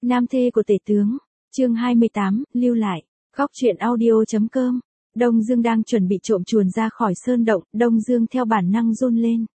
Nam thê của tể tướng. Chương 28, lưu lại. Góc truyện audio.com. Đông Dương đang chuẩn bị trộm chuồn ra khỏi sơn động, Đông Dương theo bản năng run lên.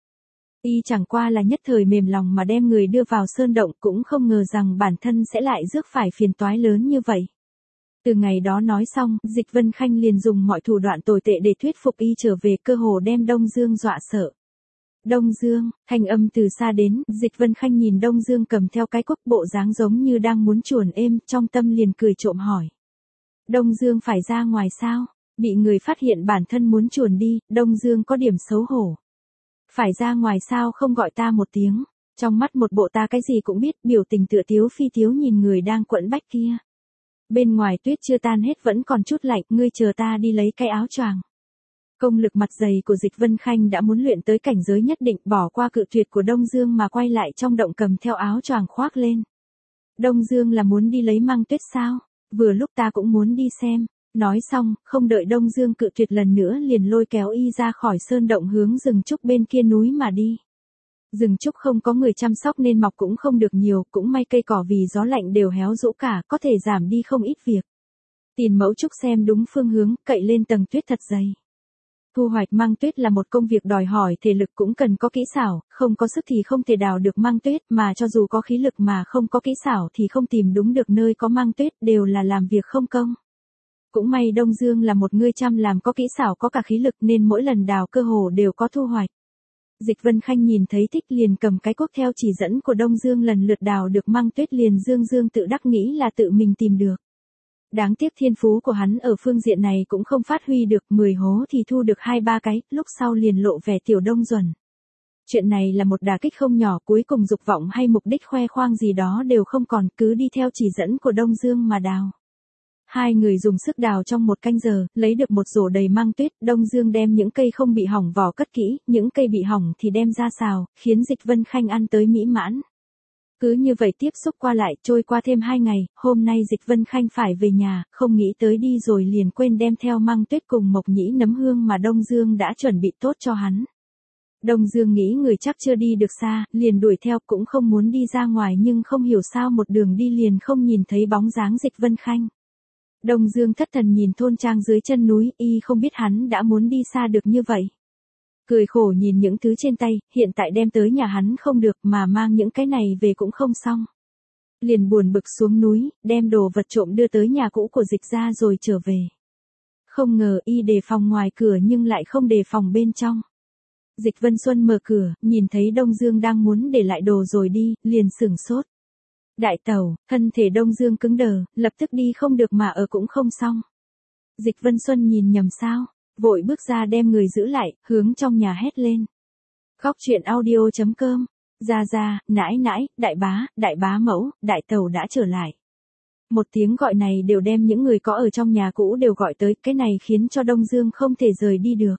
Y chẳng qua là nhất thời mềm lòng mà đem người đưa vào sơn động, cũng không ngờ rằng bản thân sẽ lại rước phải phiền toái lớn như vậy. Từ ngày đó nói xong, Dịch Vân Khanh liền dùng mọi thủ đoạn tồi tệ để thuyết phục Y trở về, cơ hồ đem Đông Dương dọa sợ. Đông Dương, thanh âm từ xa đến, Dịch Vân Khanh nhìn Đông Dương cầm theo cái cuốc, bộ dáng giống như đang muốn chuồn êm, trong tâm liền cười trộm hỏi. Đông Dương phải ra ngoài sao? Bị người phát hiện bản thân muốn chuồn đi, Đông Dương có điểm xấu hổ. Phải ra ngoài sao không gọi ta một tiếng? Trong mắt một bộ ta cái gì cũng biết, biểu tình tựa tiếu phi tiếu nhìn người đang quẫn bách kia. Bên ngoài tuyết chưa tan hết vẫn còn chút lạnh, ngươi chờ ta đi lấy cái áo choàng. Công lực mặt dày của Dịch Vân Khanh đã muốn luyện tới cảnh giới nhất định, bỏ qua cự tuyệt của Đông Dương mà quay lại trong động cầm theo áo choàng khoác lên. Đông Dương là muốn đi lấy Măng Tuyết sao? Vừa lúc ta cũng muốn đi xem. Nói xong, không đợi Đông Dương cự tuyệt lần nữa liền lôi kéo Y ra khỏi sơn động hướng rừng trúc bên kia núi mà đi. Rừng trúc không có người chăm sóc nên mọc cũng không được nhiều, cũng may cây cỏ vì gió lạnh đều héo rũ cả, có thể giảm đi không ít việc. Tìm mẫu trúc xem đúng phương hướng, cậy lên tầng tuyết thật dày. Thu hoạch măng tuyết là một công việc đòi hỏi thể lực, cũng cần có kỹ xảo, không có sức thì không thể đào được măng tuyết, mà cho dù có khí lực mà không có kỹ xảo thì không tìm đúng được nơi có măng tuyết, đều là làm việc không công. Cũng may Đông Dương là một người chăm làm, có kỹ xảo có cả khí lực nên mỗi lần đào cơ hồ đều có thu hoạch. Dịch Vân Khanh nhìn thấy thích liền cầm cái cuốc theo chỉ dẫn của Đông Dương lần lượt đào được măng tuyết, liền Dương tự đắc nghĩ là tự mình tìm được. Đáng tiếc thiên phú của hắn ở phương diện này cũng không phát huy được, 10 hố thì thu được 2-3 cái, lúc sau liền lộ vẻ tiểu Đông Duẩn. Chuyện này là một đả kích không nhỏ, cuối cùng dục vọng hay mục đích khoe khoang gì đó đều không còn, cứ đi theo chỉ dẫn của Đông Dương mà đào. Hai người dùng sức đào trong 1 canh giờ, lấy được một rổ đầy măng tuyết. Đông Dương đem những cây không bị hỏng vỏ cất kỹ, những cây bị hỏng thì đem ra xào, khiến Dịch Vân Khanh ăn tới mỹ mãn. Cứ như vậy tiếp xúc qua lại, trôi qua thêm 2 ngày, hôm nay Dịch Vân Khanh phải về nhà, không nghĩ tới đi rồi liền quên đem theo măng tuyết cùng mộc nhĩ nấm hương mà Đông Dương đã chuẩn bị tốt cho hắn. Đông Dương nghĩ người chắc chưa đi được xa, liền đuổi theo, cũng không muốn đi ra ngoài, nhưng không hiểu sao một đường đi liền không nhìn thấy bóng dáng Dịch Vân Khanh. Đông Dương thất thần nhìn thôn trang dưới chân núi, Y không biết hắn đã muốn đi xa được như vậy. Cười khổ nhìn những thứ trên tay, hiện tại đem tới nhà hắn không được, mà mang những cái này về cũng không xong. Liền buồn bực xuống núi, đem đồ vật trộm đưa tới nhà cũ của Dịch gia rồi trở về. Không ngờ Y đề phòng ngoài cửa nhưng lại không đề phòng bên trong. Dịch Vân Xuân mở cửa, nhìn thấy Đông Dương đang muốn để lại đồ rồi đi, liền sửng sốt. Đại tẩu, thân thể Đông Dương cứng đờ, lập tức đi không được mà ở cũng không xong. Dịch Vân Xuân nhìn nhầm sao, vội bước ra đem người giữ lại, hướng trong nhà hét lên. Góc truyện audio.com. Ra, nãi, đại bá mẫu, đại tẩu đã trở lại. Một tiếng gọi này đều đem những người có ở trong nhà cũ đều gọi tới, cái này khiến cho Đông Dương không thể rời đi được.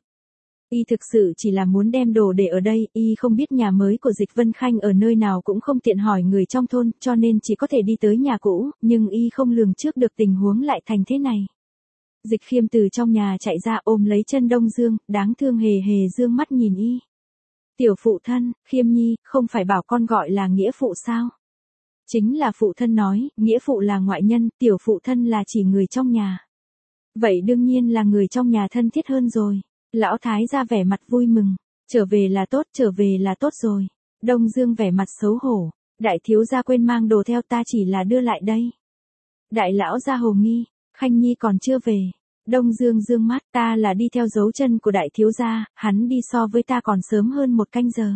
Y thực sự chỉ là muốn đem đồ để ở đây, Y không biết nhà mới của Dịch Vân Khanh ở nơi nào, cũng không tiện hỏi người trong thôn, cho nên chỉ có thể đi tới nhà cũ, nhưng Y không lường trước được tình huống lại thành thế này. Dịch Khiêm từ trong nhà chạy ra ôm lấy chân Đông Dương, đáng thương hề dương mắt nhìn Y. Tiểu phụ thân, Khiêm nhi, không phải bảo con gọi là nghĩa phụ sao? Chính là phụ thân nói, nghĩa phụ là ngoại nhân, tiểu phụ thân là chỉ người trong nhà. Vậy đương nhiên là người trong nhà thân thiết hơn rồi. Lão thái ra vẻ mặt vui mừng, trở về là tốt rồi. Đông Dương vẻ mặt xấu hổ, đại thiếu gia quên mang đồ theo, ta chỉ là đưa lại đây. Đại lão gia hồ nghi, Khanh nhi còn chưa về. Đông Dương dương mắt, ta là đi theo dấu chân của đại thiếu gia, hắn đi so với ta còn sớm hơn 1 canh giờ.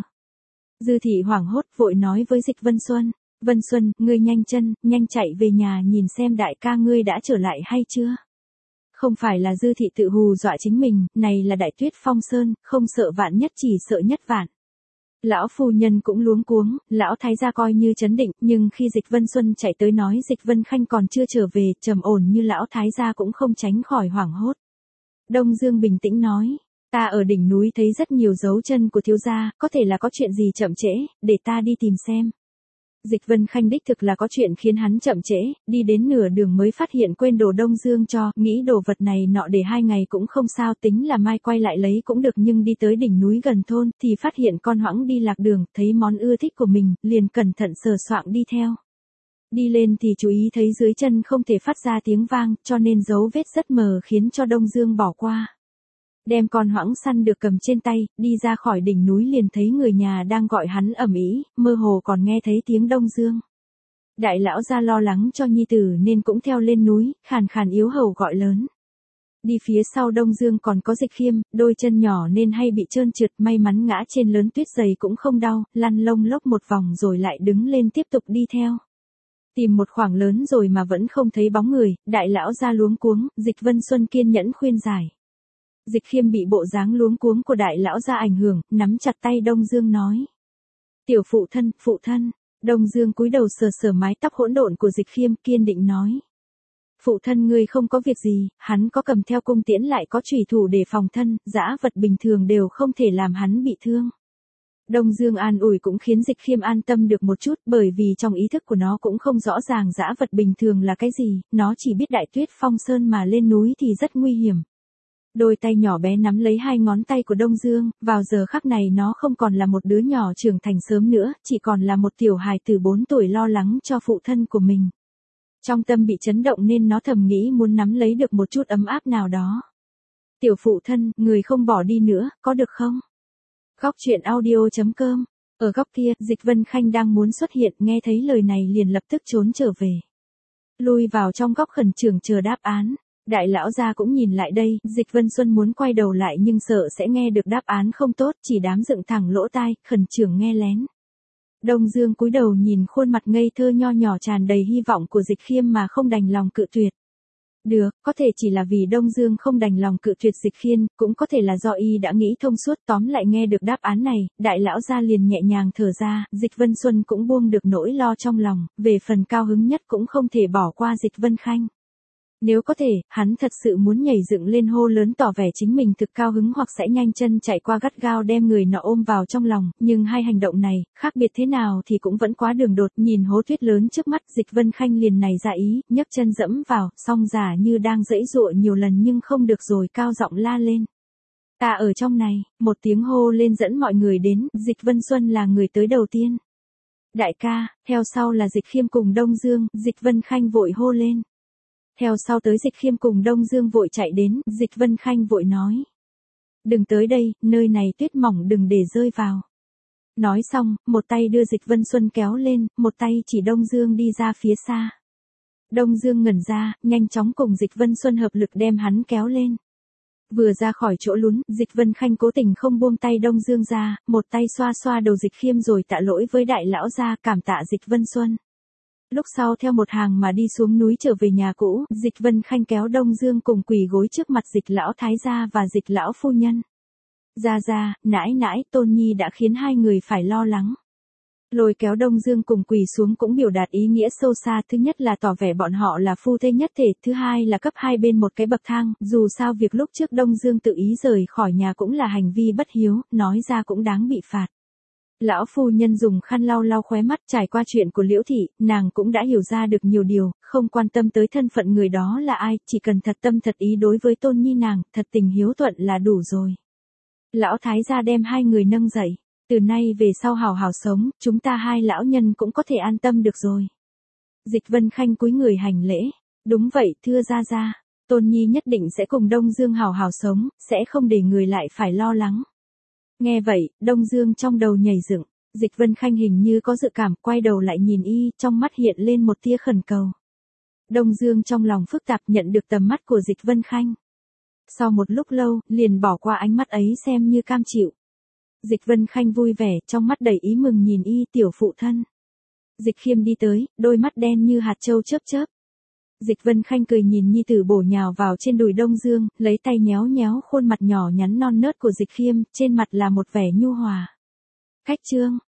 Dư thị hoảng hốt vội nói với Dịch Vân Xuân, Vân Xuân, ngươi nhanh chân, nhanh chạy về nhà nhìn xem đại ca ngươi đã trở lại hay chưa. Không phải là Dư thị tự hù dọa chính mình, này là Đại Tuyết Phong Sơn, không sợ vạn nhất chỉ sợ nhất vạn. Lão phu nhân cũng luống cuống, lão thái gia coi như trấn định, nhưng khi Dịch Vân Xuân chạy tới nói Dịch Vân Khanh còn chưa trở về, trầm ổn như lão thái gia cũng không tránh khỏi hoảng hốt. Đông Dương bình tĩnh nói, ta ở đỉnh núi thấy rất nhiều dấu chân của thiếu gia, có thể là có chuyện gì chậm trễ, để ta đi tìm xem. Dịch Vân Khanh đích thực là có chuyện khiến hắn chậm trễ, đi đến nửa đường mới phát hiện quên đồ Đông Dương cho, nghĩ đồ vật này nọ để 2 ngày cũng không sao, tính là mai quay lại lấy cũng được, nhưng đi tới đỉnh núi gần thôn thì phát hiện con hoãng đi lạc đường, thấy món ưa thích của mình, liền cẩn thận sờ soạng đi theo. Đi lên thì chú ý thấy dưới chân không thể phát ra tiếng vang, cho nên dấu vết rất mờ khiến cho Đông Dương bỏ qua. Đem con hoãng săn được cầm trên tay, đi ra khỏi đỉnh núi liền thấy người nhà đang gọi hắn ầm ĩ, mơ hồ còn nghe thấy tiếng Đông Dương. Đại lão gia lo lắng cho nhi tử nên cũng theo lên núi, khàn khàn yếu hầu gọi lớn. Đi phía sau Đông Dương còn có Dịch Khiêm, đôi chân nhỏ nên hay bị trơn trượt, may mắn ngã trên lớn tuyết dày cũng không đau, lăn lông lốc một vòng rồi lại đứng lên tiếp tục đi theo. Tìm một khoảng lớn rồi mà vẫn không thấy bóng người, đại lão gia luống cuống, Dịch Vân Xuân kiên nhẫn khuyên giải. Dịch Khiêm bị bộ dáng luống cuống của đại lão gia ảnh hưởng, nắm chặt tay Đông Dương nói. Tiểu phụ thân, Đông Dương cúi đầu sờ sờ mái tóc hỗn độn của Dịch Khiêm kiên định nói. Phụ thân ngươi không có việc gì, hắn có cầm theo cung tiễn lại có chủy thủ để phòng thân, dã vật bình thường đều không thể làm hắn bị thương. Đông Dương an ủi cũng khiến Dịch Khiêm an tâm được một chút, bởi vì trong ý thức của nó cũng không rõ ràng dã vật bình thường là cái gì, nó chỉ biết Đại Tuyết Phong Sơn mà lên núi thì rất nguy hiểm. Đôi tay nhỏ bé nắm lấy hai ngón tay của Đông Dương, vào giờ khắc này nó không còn là một đứa nhỏ trưởng thành sớm nữa, chỉ còn là một tiểu hài từ 4 tuổi lo lắng cho phụ thân của mình. Trong tâm bị chấn động nên nó thầm nghĩ muốn nắm lấy được một chút ấm áp nào đó. Tiểu phụ thân, người không bỏ đi nữa, có được không? Góc truyện audio.com. Ở góc kia, Dịch Vân Khanh đang muốn xuất hiện, nghe thấy lời này liền lập tức trốn trở về. Lui vào trong góc khẩn trương chờ đáp án. Đại lão gia cũng nhìn lại đây, Dịch Vân Xuân muốn quay đầu lại nhưng sợ sẽ nghe được đáp án không tốt, chỉ dám dựng thẳng lỗ tai, khẩn trương nghe lén. Đông Dương cúi đầu nhìn khuôn mặt ngây thơ nho nhỏ tràn đầy hy vọng của Dịch Khiêm mà không đành lòng cự tuyệt. Được, có thể chỉ là vì Đông Dương không đành lòng cự tuyệt Dịch Khiêm, cũng có thể là do y đã nghĩ thông suốt, tóm lại nghe được đáp án này, đại lão gia liền nhẹ nhàng thở ra, Dịch Vân Xuân cũng buông được nỗi lo trong lòng, về phần cao hứng nhất cũng không thể bỏ qua Dịch Vân Khanh. Nếu có thể, hắn thật sự muốn nhảy dựng lên hô lớn tỏ vẻ chính mình thực cao hứng hoặc sẽ nhanh chân chạy qua gắt gao đem người nọ ôm vào trong lòng, nhưng hai hành động này, khác biệt thế nào thì cũng vẫn quá đường đột, nhìn hố tuyết lớn trước mắt, Dịch Vân Khanh liền nảy ra ý, nhấc chân dẫm vào, song giả như đang giãy giụa nhiều lần nhưng không được rồi cao giọng la lên. Ta ở trong này, một tiếng hô lên dẫn mọi người đến, Dịch Vân Xuân là người tới đầu tiên. Đại ca, theo sau là Dịch Khiêm cùng Đông Dương, Dịch Vân Khanh vội hô lên. Theo sau tới Dịch Khiêm cùng Đông Dương vội chạy đến, Dịch Vân Khanh vội nói. Đừng tới đây, nơi này tuyết mỏng đừng để rơi vào. Nói xong, một tay đưa Dịch Vân Xuân kéo lên, một tay chỉ Đông Dương đi ra phía xa. Đông Dương ngẩn ra, nhanh chóng cùng Dịch Vân Xuân hợp lực đem hắn kéo lên. Vừa ra khỏi chỗ lún, Dịch Vân Khanh cố tình không buông tay Đông Dương ra, một tay xoa xoa đầu Dịch Khiêm rồi tạ lỗi với đại lão gia cảm tạ Dịch Vân Xuân. Lúc sau theo một hàng mà đi xuống núi trở về nhà cũ, Dịch Vân Khanh kéo Đông Dương cùng quỳ gối trước mặt Dịch lão thái gia và Dịch lão phu nhân. Gia, nãi, Tôn Nhi đã khiến hai người phải lo lắng. Lôi kéo Đông Dương cùng quỳ xuống cũng biểu đạt ý nghĩa sâu xa, thứ nhất là tỏ vẻ bọn họ là phu thê nhất thể, thứ hai là cấp hai bên một cái bậc thang, dù sao việc lúc trước Đông Dương tự ý rời khỏi nhà cũng là hành vi bất hiếu, nói ra cũng đáng bị phạt. Lão phu nhân dùng khăn lau lau khóe mắt, trải qua chuyện của Liễu thị, nàng cũng đã hiểu ra được nhiều điều, không quan tâm tới thân phận người đó là ai, chỉ cần thật tâm thật ý đối với Tôn Nhi nàng, thật tình hiếu thuận là đủ rồi. Lão thái gia đem hai người nâng dậy, từ nay về sau hào hào sống, chúng ta hai lão nhân cũng có thể an tâm được rồi. Dịch Vân Khanh cúi người hành lễ, đúng vậy thưa gia, Tôn Nhi nhất định sẽ cùng Đông Dương hào hào sống, sẽ không để người lại phải lo lắng. Nghe vậy, Đông Dương trong đầu nhảy dựng, Dịch Vân Khanh hình như có dự cảm, quay đầu lại nhìn y, trong mắt hiện lên một tia khẩn cầu. Đông Dương trong lòng phức tạp nhận được tầm mắt của Dịch Vân Khanh. Sau một lúc lâu, liền bỏ qua ánh mắt ấy xem như cam chịu. Dịch Vân Khanh vui vẻ, trong mắt đầy ý mừng nhìn y, tiểu phụ thân. Dịch Khiêm đi tới, đôi mắt đen như hạt châu chớp chớp. Dịch Vân Khanh cười nhìn nhi tử bổ nhào vào trên đùi Đông Dương, lấy tay nhéo nhéo khuôn mặt nhỏ nhắn non nớt của Dịch Khiêm, trên mặt là một vẻ nhu hòa. Khách trương,